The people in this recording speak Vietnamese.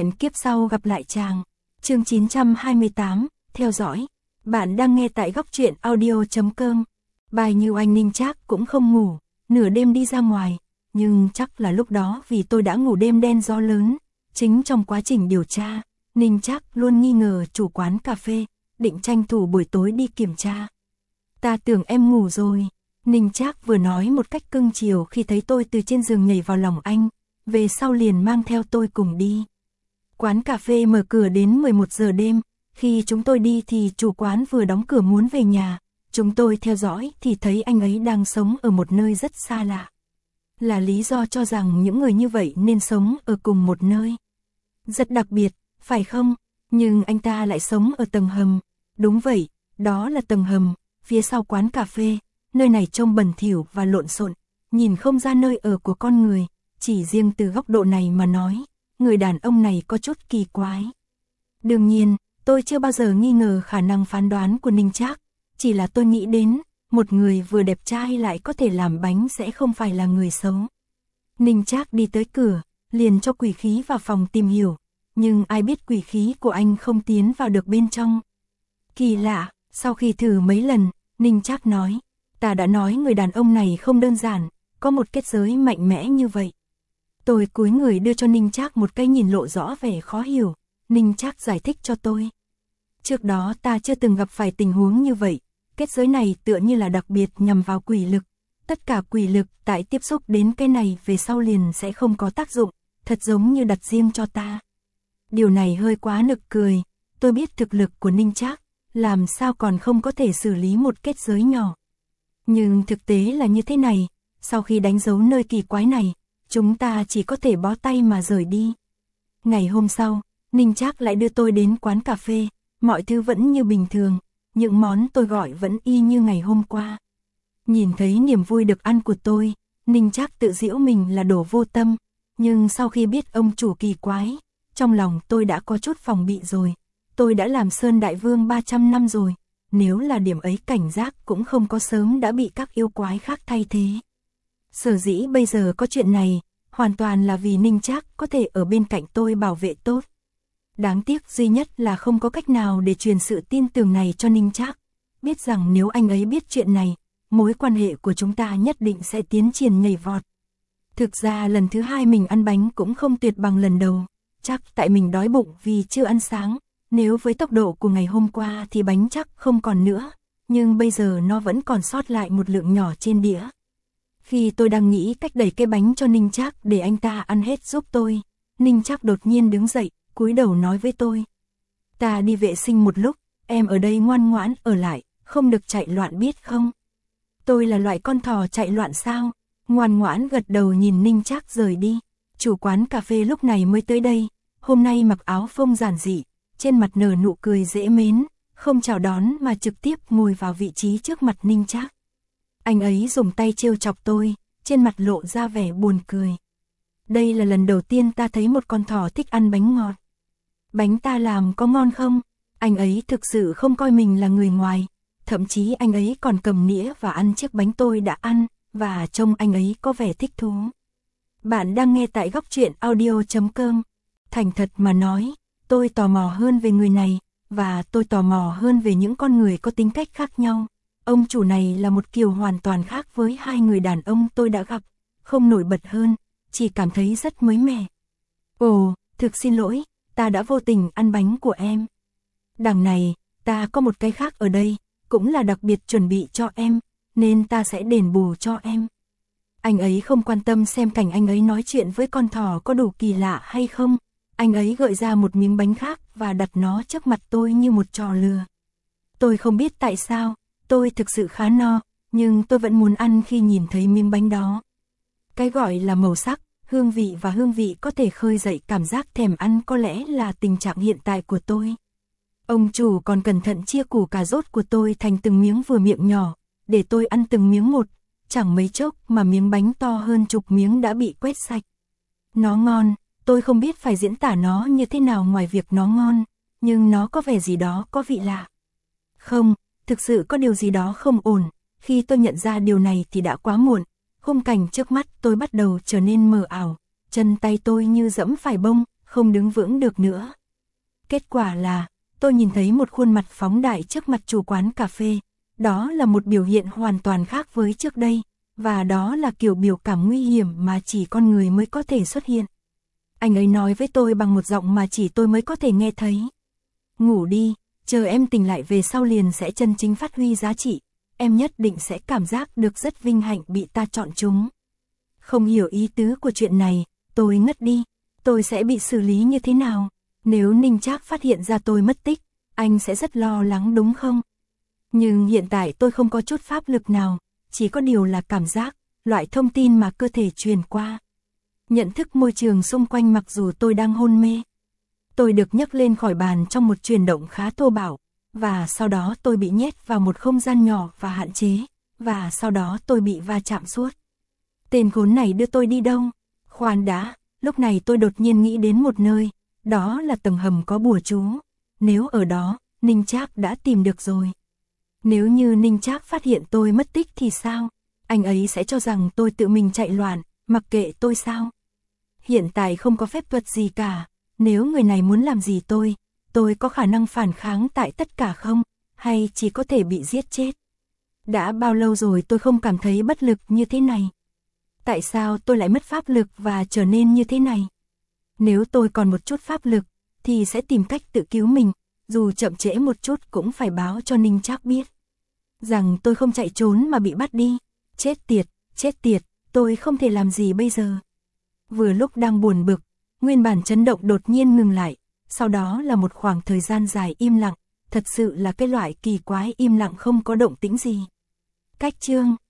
Hẹn kiếp sau gặp lại chàng. Chương 928, theo dõi. Bạn đang nghe tại góc truyện audio.com. Bài Như Oanh Ninh Trác cũng không ngủ, nửa đêm đi ra ngoài, nhưng chắc là lúc đó vì tôi đã ngủ đêm đen gió lớn. Chính trong quá trình điều tra, Ninh Trác luôn nghi ngờ chủ quán cà phê, định tranh thủ buổi tối đi kiểm tra. Ta tưởng em ngủ rồi, Ninh Trác vừa nói một cách cưng chiều khi thấy tôi từ trên giường nhảy vào lòng anh, về sau liền mang theo tôi cùng đi. Quán cà phê mở cửa đến 11 giờ đêm, khi chúng tôi đi thì chủ quán vừa đóng cửa muốn về nhà, chúng tôi theo dõi thì thấy anh ấy đang sống ở một nơi rất xa lạ. Là lý do cho rằng những người như vậy nên sống ở cùng một nơi. Rất đặc biệt, phải không? Nhưng anh ta lại sống ở tầng hầm. Đúng vậy, đó là tầng hầm, phía sau quán cà phê, nơi này trông bẩn thỉu và lộn xộn, nhìn không ra nơi ở của con người, chỉ riêng từ góc độ này mà nói, người đàn ông này có chút kỳ quái. Đương nhiên, tôi chưa bao giờ nghi ngờ khả năng phán đoán của Ninh Trác, chỉ là tôi nghĩ đến, một người vừa đẹp trai lại có thể làm bánh sẽ không phải là người xấu. Ninh Trác đi tới cửa, liền cho quỷ khí vào phòng tìm hiểu, nhưng ai biết quỷ khí của anh không tiến vào được bên trong. Kỳ lạ, sau khi thử mấy lần, Ninh Trác nói, ta đã nói người đàn ông này không đơn giản, có một kết giới mạnh mẽ như vậy. Tôi cúi người đưa cho Ninh Trác một cái nhìn lộ rõ vẻ khó hiểu, Ninh Trác giải thích cho tôi. Trước đó ta chưa từng gặp phải tình huống như vậy, kết giới này tựa như là đặc biệt nhằm vào quỷ lực. Tất cả quỷ lực tại tiếp xúc đến cái này về sau liền sẽ không có tác dụng, thật giống như đặt riêng cho ta. Điều này hơi quá nực cười, tôi biết thực lực của Ninh Trác, làm sao còn không có thể xử lý một kết giới nhỏ. Nhưng thực tế là như thế này, sau khi đánh dấu nơi kỳ quái này, chúng ta chỉ có thể bó tay mà rời đi. Ngày hôm sau, Ninh Trác lại đưa tôi đến quán cà phê, mọi thứ vẫn như bình thường, những món tôi gọi vẫn y như ngày hôm qua. Nhìn thấy niềm vui được ăn của tôi, Ninh Trác tự giễu mình là đồ vô tâm, nhưng sau khi biết ông chủ kỳ quái, trong lòng tôi đã có chút phòng bị rồi. Tôi đã làm Sơn Đại Vương 300 năm rồi, nếu là điểm ấy cảnh giác cũng không có sớm đã bị các yêu quái khác thay thế. Sở dĩ bây giờ có chuyện này, hoàn toàn là vì Ninh Trác có thể ở bên cạnh tôi bảo vệ tốt. Đáng tiếc duy nhất là không có cách nào để truyền sự tin tưởng này cho Ninh Trác, biết rằng nếu anh ấy biết chuyện này, mối quan hệ của chúng ta nhất định sẽ tiến triển nhảy vọt. Thực ra lần thứ hai mình ăn bánh cũng không tuyệt bằng lần đầu, chắc tại mình đói bụng vì chưa ăn sáng, nếu với tốc độ của ngày hôm qua thì bánh chắc không còn nữa, nhưng bây giờ nó vẫn còn sót lại một lượng nhỏ trên đĩa. Khi tôi đang nghĩ cách đẩy cái bánh cho Ninh Trác để anh ta ăn hết giúp tôi, Ninh Trác đột nhiên đứng dậy, cúi đầu nói với tôi. Ta đi vệ sinh một lúc, em ở đây ngoan ngoãn ở lại, không được chạy loạn biết không? Tôi là loại con thỏ chạy loạn sao? Ngoan ngoãn gật đầu nhìn Ninh Trác rời đi. Chủ quán cà phê lúc này mới tới đây, hôm nay mặc áo phông giản dị, trên mặt nở nụ cười dễ mến, không chào đón mà trực tiếp ngồi vào vị trí trước mặt Ninh Trác. Anh ấy dùng tay trêu chọc tôi, trên mặt lộ ra vẻ buồn cười. Đây là lần đầu tiên ta thấy một con thỏ thích ăn bánh ngọt. Bánh ta làm có ngon không? Anh ấy thực sự không coi mình là người ngoài, thậm chí anh ấy còn cầm nĩa và ăn chiếc bánh tôi đã ăn, và trông anh ấy có vẻ thích thú. Bạn đang nghe tại góc truyện audio.com. Thành thật mà nói, tôi tò mò hơn về người này, và tôi tò mò hơn về những con người có tính cách khác nhau. Ông chủ này là một kiểu hoàn toàn khác với hai người đàn ông tôi đã gặp, không nổi bật hơn, chỉ cảm thấy rất mới mẻ. Ồ, thực xin lỗi, ta đã vô tình ăn bánh của em. Đằng này, ta có một cái khác ở đây, cũng là đặc biệt chuẩn bị cho em, nên ta sẽ đền bù cho em. Anh ấy không quan tâm xem cảnh anh ấy nói chuyện với con thỏ có đủ kỳ lạ hay không. Anh ấy gợi ra một miếng bánh khác và đặt nó trước mặt tôi như một trò lừa. Tôi không biết tại sao, tôi thực sự khá no, nhưng tôi vẫn muốn ăn khi nhìn thấy miếng bánh đó. Cái gọi là màu sắc, hương vị và hương vị có thể khơi dậy cảm giác thèm ăn có lẽ là tình trạng hiện tại của tôi. Ông chủ còn cẩn thận chia củ cà rốt của tôi thành từng miếng vừa miệng nhỏ, để tôi ăn từng miếng một, chẳng mấy chốc mà miếng bánh to hơn chục miếng đã bị quét sạch. Nó ngon, tôi không biết phải diễn tả nó như thế nào ngoài việc nó ngon, nhưng nó có vẻ gì đó có vị lạ. Không, thực sự có điều gì đó không ổn, khi tôi nhận ra điều này thì đã quá muộn, khung cảnh trước mắt tôi bắt đầu trở nên mờ ảo, chân tay tôi như dẫm phải bông, không đứng vững được nữa. Kết quả là, tôi nhìn thấy một khuôn mặt phóng đại trước mặt chủ quán cà phê, đó là một biểu hiện hoàn toàn khác với trước đây, và đó là kiểu biểu cảm nguy hiểm mà chỉ con người mới có thể xuất hiện. Anh ấy nói với tôi bằng một giọng mà chỉ tôi mới có thể nghe thấy. Ngủ đi, chờ em tỉnh lại về sau liền sẽ chân chính phát huy giá trị, em nhất định sẽ cảm giác được rất vinh hạnh bị ta chọn chúng. Không hiểu ý tứ của chuyện này, tôi ngất đi, tôi sẽ bị xử lý như thế nào? Nếu Ninh Trác phát hiện ra tôi mất tích, anh sẽ rất lo lắng đúng không? Nhưng hiện tại tôi không có chút pháp lực nào, chỉ có điều là cảm giác, loại thông tin mà cơ thể truyền qua. Nhận thức môi trường xung quanh mặc dù tôi đang hôn mê. Tôi được nhấc lên khỏi bàn trong một chuyển động khá thô bạo, và sau đó tôi bị nhét vào một không gian nhỏ và hạn chế, và sau đó tôi bị va chạm suốt. Tên khốn này đưa tôi đi đâu? Khoan đã, lúc này tôi đột nhiên nghĩ đến một nơi, đó là tầng hầm có bùa chú. Nếu ở đó, Ninh Trác đã tìm được rồi. Nếu như Ninh Trác phát hiện tôi mất tích thì sao? Anh ấy sẽ cho rằng tôi tự mình chạy loạn, mặc kệ tôi sao? Hiện tại không có phép thuật gì cả, nếu người này muốn làm gì tôi có khả năng phản kháng tại tất cả không? Hay chỉ có thể bị giết chết? Đã bao lâu rồi tôi không cảm thấy bất lực như thế này? Tại sao tôi lại mất pháp lực và trở nên như thế này? Nếu tôi còn một chút pháp lực, thì sẽ tìm cách tự cứu mình, dù chậm trễ một chút cũng phải báo cho Ninh Trác biết. Rằng tôi không chạy trốn mà bị bắt đi. Chết tiệt, tôi không thể làm gì bây giờ. Vừa lúc đang buồn bực, nguyên bản chấn động đột nhiên ngừng lại, sau đó là một khoảng thời gian dài im lặng, thật sự là cái loại kỳ quái im lặng không có động tĩnh gì. Cách chương